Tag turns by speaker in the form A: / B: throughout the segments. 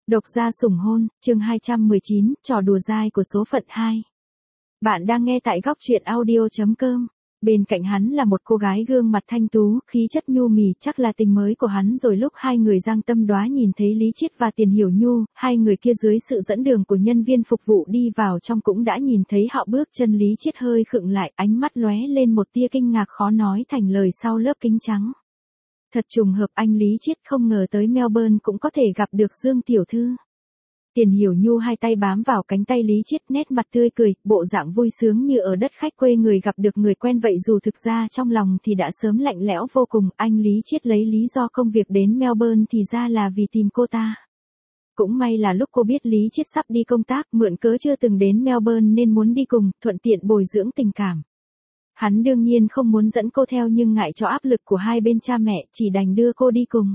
A: Độc gia sủng hôn, chương 219, trò đùa dai của số phận 2. Bạn đang nghe tại góc truyện audio.com. Bên cạnh hắn là một cô gái gương mặt thanh tú, khí chất nhu mì, chắc là tình mới của hắn rồi. Lúc hai người Giang Tâm Đoá nhìn thấy Lý Chiết và Tiền Hiểu Nhu, hai người kia dưới sự dẫn đường của nhân viên phục vụ đi vào trong cũng đã nhìn thấy họ bước chân. Lý Chiết hơi khựng lại, ánh mắt lóe lên một tia kinh ngạc khó nói thành lời sau lớp kính trắng. Thật trùng hợp, anh Lý Chiết không ngờ tới Melbourne cũng có thể gặp được Dương tiểu thư. Tiền Hiểu Nhu hai tay bám vào cánh tay Lý Chiết, nét mặt tươi cười, bộ dạng vui sướng như ở đất khách quê người gặp được người quen vậy, dù thực ra trong lòng thì đã sớm lạnh lẽo vô cùng. Anh Lý Chiết lấy lý do công việc đến Melbourne thì ra là vì tìm cô ta. Cũng may là lúc cô biết Lý Chiết sắp đi công tác, mượn cớ chưa từng đến Melbourne nên muốn đi cùng, thuận tiện bồi dưỡng tình cảm. Hắn đương nhiên không muốn dẫn cô theo nhưng ngại cho áp lực của hai bên cha mẹ, chỉ đành đưa cô đi cùng.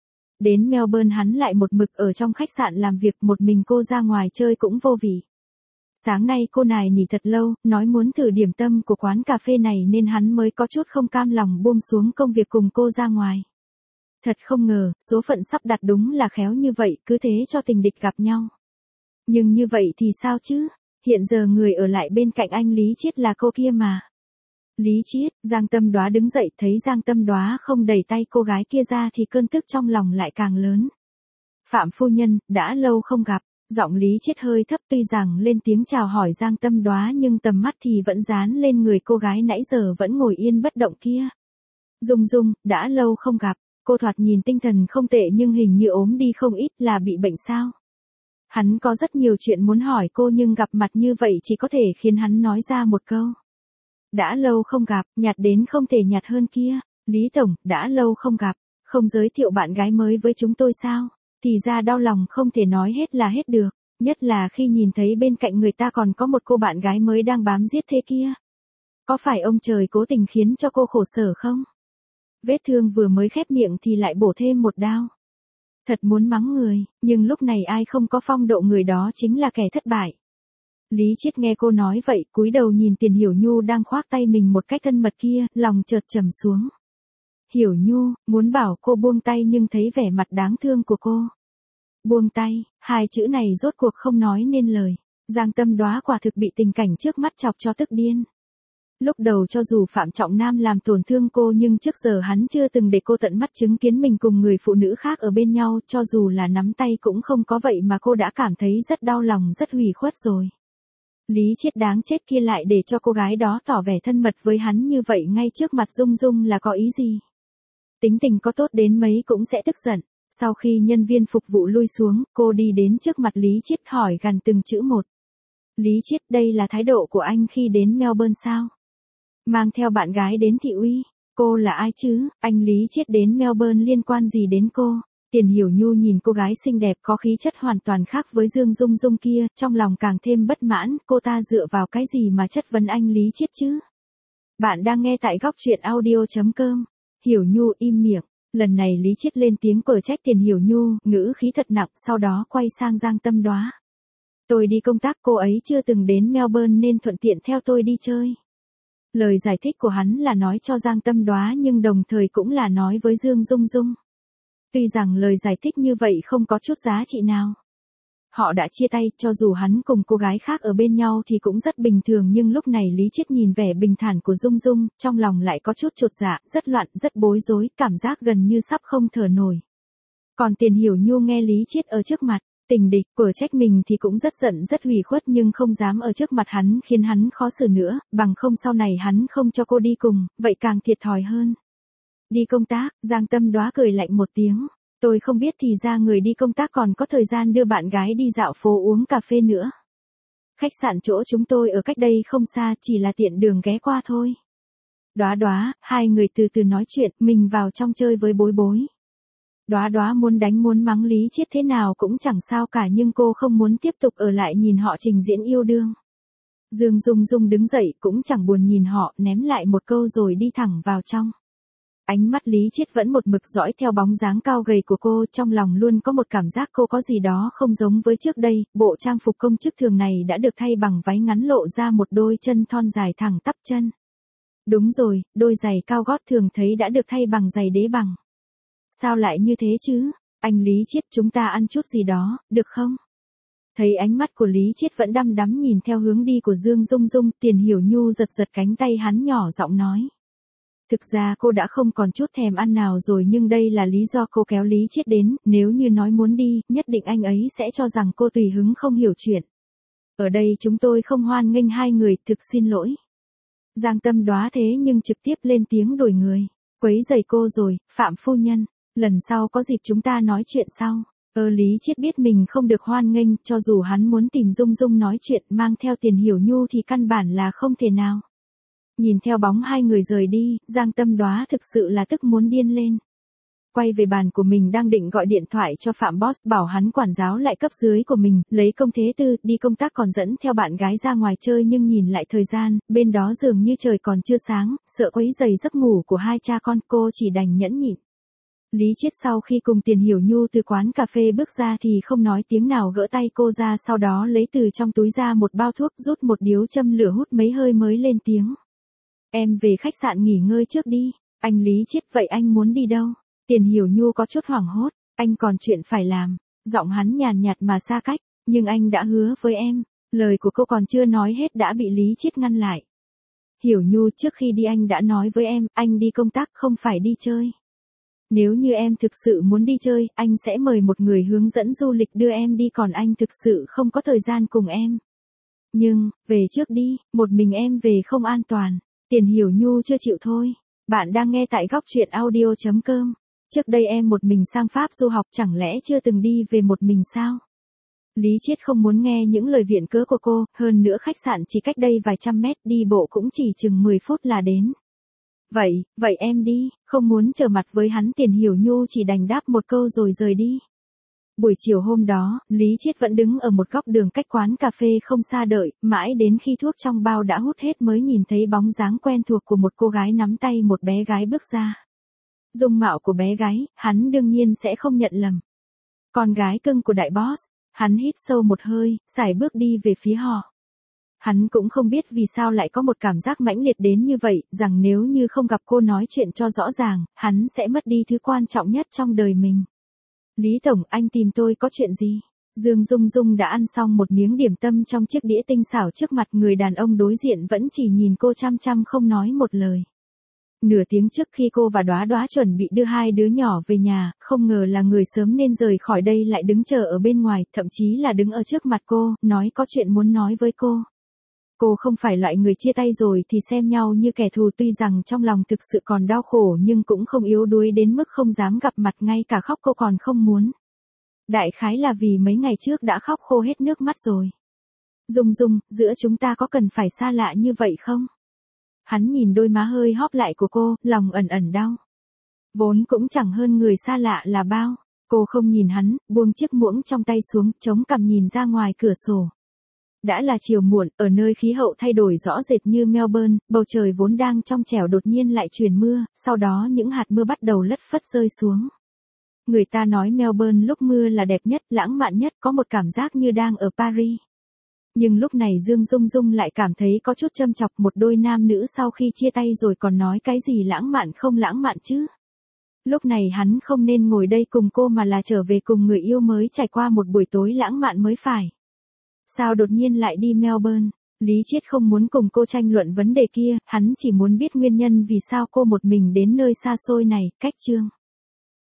A: Đến Melbourne hắn lại một mực ở trong khách sạn làm việc, một mình cô ra ngoài chơi cũng vô vị. Sáng nay cô nài nỉ thật lâu, nói muốn thử điểm tâm của quán cà phê này nên hắn mới có chút không cam lòng buông xuống công việc cùng cô ra ngoài. Thật không ngờ, số phận sắp đặt đúng là khéo như vậy, cứ thế cho tình địch gặp nhau. Nhưng như vậy thì sao chứ? Hiện giờ người ở lại bên cạnh anh Lý Chiết là cô kia mà. Lý Chiết, Giang Tâm Đoá đứng dậy, thấy Giang Tâm Đoá không đẩy tay cô gái kia ra thì cơn tức trong lòng lại càng lớn. Phạm phu nhân, đã lâu không gặp. Giọng Lý Chiết hơi thấp, tuy rằng lên tiếng chào hỏi Giang Tâm Đoá nhưng tầm mắt thì vẫn dán lên người cô gái nãy giờ vẫn ngồi yên bất động kia. Dung Dung, đã lâu không gặp. Cô thoạt nhìn tinh thần không tệ nhưng hình như ốm đi không ít, là bị bệnh sao? Hắn có rất nhiều chuyện muốn hỏi cô nhưng gặp mặt như vậy chỉ có thể khiến hắn nói ra một câu. Đã lâu không gặp, nhạt đến không thể nhạt hơn kia. Lý Tổng, đã lâu không gặp, không giới thiệu bạn gái mới với chúng tôi sao? Thì ra đau lòng không thể nói hết là hết được, nhất là khi nhìn thấy bên cạnh người ta còn có một cô bạn gái mới đang bám giết thế kia. Có phải ông trời cố tình khiến cho cô khổ sở không? Vết thương vừa mới khép miệng thì lại bổ thêm một đao. Thật muốn mắng người, nhưng lúc này ai không có phong độ người đó chính là kẻ thất bại. Lý Chiết nghe cô nói vậy, cúi đầu nhìn Tiền Hiểu Nhu đang khoác tay mình một cách thân mật kia, lòng chợt trầm xuống. Hiểu Nhu, muốn bảo cô buông tay nhưng thấy vẻ mặt đáng thương của cô. Buông tay, hai chữ này rốt cuộc không nói nên lời. Giang Tâm Đoá quả thực bị tình cảnh trước mắt chọc cho tức điên. Lúc đầu cho dù Phạm Trọng Nam làm tổn thương cô nhưng trước giờ hắn chưa từng để cô tận mắt chứng kiến mình cùng người phụ nữ khác ở bên nhau, cho dù là nắm tay cũng không có, vậy mà cô đã cảm thấy rất đau lòng, rất hủy khuất rồi. Lý Chiết đáng chết kia lại để cho cô gái đó tỏ vẻ thân mật với hắn như vậy ngay trước mặt Dung Dung là có ý gì? Tính tình có tốt đến mấy cũng sẽ tức giận. Sau khi nhân viên phục vụ lui xuống, cô đi đến trước mặt Lý Chiết hỏi gằn từng chữ một. Lý Chiết, đây là thái độ của anh khi đến Melbourne sao? Mang theo bạn gái đến thị uy, cô là ai chứ? Anh Lý Chiết đến Melbourne liên quan gì đến cô? Tiền Hiểu Nhu nhìn cô gái xinh đẹp có khí chất hoàn toàn khác với Dương Dung Dung kia, trong lòng càng thêm bất mãn, cô ta dựa vào cái gì mà chất vấn anh Lý Chiết chứ? Bạn đang nghe tại góc truyện audio.com. Hiểu Nhu im miệng, lần này Lý Chiết lên tiếng cở trách Tiền Hiểu Nhu, ngữ khí thật nặng, sau đó quay sang Giang Tâm Đoá. Tôi đi công tác, cô ấy chưa từng đến Melbourne nên thuận tiện theo tôi đi chơi. Lời giải thích của hắn là nói cho Giang Tâm Đoá nhưng đồng thời cũng là nói với Dương Dung Dung. Tuy rằng lời giải thích như vậy không có chút giá trị nào. Họ đã chia tay, cho dù hắn cùng cô gái khác ở bên nhau thì cũng rất bình thường, nhưng lúc này Lý Chiết nhìn vẻ bình thản của Dung Dung, trong lòng lại có chút chột dạ, rất loạn, rất bối rối, cảm giác gần như sắp không thở nổi. Còn Tiền Hiểu Nhu nghe Lý Chiết ở trước mặt, tình địch, cở trách mình thì cũng rất giận rất hủy khuất nhưng không dám ở trước mặt hắn khiến hắn khó xử nữa, bằng không sau này hắn không cho cô đi cùng, vậy càng thiệt thòi hơn. Đi công tác, Giang Tâm Đoá cười lạnh một tiếng. Tôi không biết thì ra người đi công tác còn có thời gian đưa bạn gái đi dạo phố uống cà phê nữa. Khách sạn chỗ chúng tôi ở cách đây không xa, chỉ là tiện đường ghé qua thôi. Đoá Đoá, hai người từ từ nói chuyện, mình vào trong chơi với Bối Bối. Đoá Đoá muốn đánh muốn mắng Lý Chiết thế nào cũng chẳng sao cả nhưng cô không muốn tiếp tục ở lại nhìn họ trình diễn yêu đương. Dương Dung Dung đứng dậy cũng chẳng buồn nhìn họ, ném lại một câu rồi đi thẳng vào trong. Ánh mắt Lý Chiết vẫn một mực dõi theo bóng dáng cao gầy của cô, trong lòng luôn có một cảm giác cô có gì đó không giống với trước đây, bộ trang phục công chức thường này đã được thay bằng váy ngắn lộ ra một đôi chân thon dài thẳng tắp chân. Đúng rồi, đôi giày cao gót thường thấy đã được thay bằng giày đế bằng. Sao lại như thế chứ? Anh Lý Chiết, chúng ta ăn chút gì đó, được không? Thấy ánh mắt của Lý Chiết vẫn đăm đắm nhìn theo hướng đi của Dương Dung Dung, Tiền Hiểu Nhu giật giật cánh tay hắn nhỏ giọng nói. Thực ra cô đã không còn chút thèm ăn nào rồi, nhưng đây là lý do cô kéo Lý Chiết đến, nếu như nói muốn đi, nhất định anh ấy sẽ cho rằng cô tùy hứng không hiểu chuyện. Ở đây chúng tôi không hoan nghênh hai người, thực xin lỗi. Giang Tâm Đoá thế nhưng trực tiếp lên tiếng đổi người. Quấy rầy cô rồi, Phạm phu nhân, lần sau có dịp chúng ta nói chuyện sau. Lý Chiết biết mình không được hoan nghênh, cho dù hắn muốn tìm Dung Dung nói chuyện mang theo Tiền Hiểu Nhu thì căn bản là không thể nào. Nhìn theo bóng hai người rời đi, Giang Tâm Đoá thực sự là tức muốn điên lên. Quay về bàn của mình đang định gọi điện thoại cho Phạm Boss bảo hắn quản giáo lại cấp dưới của mình, lấy công thế tư, đi công tác còn dẫn theo bạn gái ra ngoài chơi, nhưng nhìn lại thời gian, bên đó dường như trời còn chưa sáng, sợ quấy rầy giấc ngủ của hai cha con, cô chỉ đành nhẫn nhịn. Lý Chiết sau khi cùng Tiền Hiểu Nhu từ quán cà phê bước ra thì không nói tiếng nào gỡ tay cô ra, sau đó lấy từ trong túi ra một bao thuốc, rút một điếu châm lửa hút mấy hơi mới lên tiếng. Em về khách sạn nghỉ ngơi trước đi. Anh Lý Chiết, vậy anh muốn đi đâu? Tiền Hiểu Nhu có chút hoảng hốt, anh còn chuyện phải làm. Giọng hắn nhàn nhạt mà xa cách, nhưng anh đã hứa với em. Lời của cô còn chưa nói hết đã bị Lý Chiết ngăn lại. Hiểu Nhu, trước khi đi anh đã nói với em, anh đi công tác không phải đi chơi. Nếu như em thực sự muốn đi chơi, anh sẽ mời một người hướng dẫn du lịch đưa em đi, còn anh thực sự không có thời gian cùng em. Nhưng, về trước đi, một mình em về không an toàn. Tiền Hiểu Nhu chưa chịu thôi. Bạn đang nghe tại góc truyện audio.com. Trước đây em một mình sang Pháp du học, chẳng lẽ chưa từng đi về một mình sao? Lý Chiết không muốn nghe những lời viện cớ của cô, hơn nữa khách sạn chỉ cách đây vài trăm mét, đi bộ cũng chỉ chừng 10 phút là đến. Vậy em đi, không muốn trở mặt với hắn. Tiền Hiểu Nhu chỉ đành đáp một câu rồi rời đi. Buổi chiều hôm đó, Lý Chiết vẫn đứng ở một góc đường cách quán cà phê không xa đợi, mãi đến khi thuốc trong bao đã hút hết mới nhìn thấy bóng dáng quen thuộc của một cô gái nắm tay một bé gái bước ra. Dung mạo của bé gái, hắn đương nhiên sẽ không nhận lầm. Con gái cưng của đại boss, hắn hít sâu một hơi, sải bước đi về phía họ. Hắn cũng không biết vì sao lại có một cảm giác mãnh liệt đến như vậy, rằng nếu như không gặp cô nói chuyện cho rõ ràng, hắn sẽ mất đi thứ quan trọng nhất trong đời mình. Lý Tổng, anh tìm tôi có chuyện gì? Dương Dung Dung đã ăn xong một miếng điểm tâm trong chiếc đĩa tinh xảo trước mặt, người đàn ông đối diện vẫn chỉ nhìn cô chăm chăm không nói một lời. Nửa tiếng trước khi cô và Đóa Đóa chuẩn bị đưa hai đứa nhỏ về nhà, không ngờ là người sớm nên rời khỏi đây lại đứng chờ ở bên ngoài, thậm chí là đứng ở trước mặt cô, nói có chuyện muốn nói với cô. Cô không phải loại người chia tay rồi thì xem nhau như kẻ thù, tuy rằng trong lòng thực sự còn đau khổ nhưng cũng không yếu đuối đến mức không dám gặp mặt, ngay cả khóc cô còn không muốn. Đại khái là vì mấy ngày trước đã khóc khô hết nước mắt rồi. Dung Dung, giữa chúng ta có cần phải xa lạ như vậy không? Hắn nhìn đôi má hơi hóp lại của cô, lòng ẩn ẩn đau. Vốn cũng chẳng hơn người xa lạ là bao. Cô không nhìn hắn, buông chiếc muỗng trong tay xuống, chống cằm nhìn ra ngoài cửa sổ. Đã là chiều muộn, ở nơi khí hậu thay đổi rõ rệt như Melbourne, bầu trời vốn đang trong trẻo đột nhiên lại truyền mưa, sau đó những hạt mưa bắt đầu lất phất rơi xuống. Người ta nói Melbourne lúc mưa là đẹp nhất, lãng mạn nhất, có một cảm giác như đang ở Paris. Nhưng lúc này Dương Dung Dung lại cảm thấy có chút châm chọc, một đôi nam nữ sau khi chia tay rồi còn nói cái gì lãng mạn không lãng mạn chứ. Lúc này hắn không nên ngồi đây cùng cô mà là trở về cùng người yêu mới trải qua một buổi tối lãng mạn mới phải. Sao đột nhiên lại đi Melbourne? Lý Chiết không muốn cùng cô tranh luận vấn đề kia, hắn chỉ muốn biết nguyên nhân vì sao cô một mình đến nơi xa xôi này. Cách chương.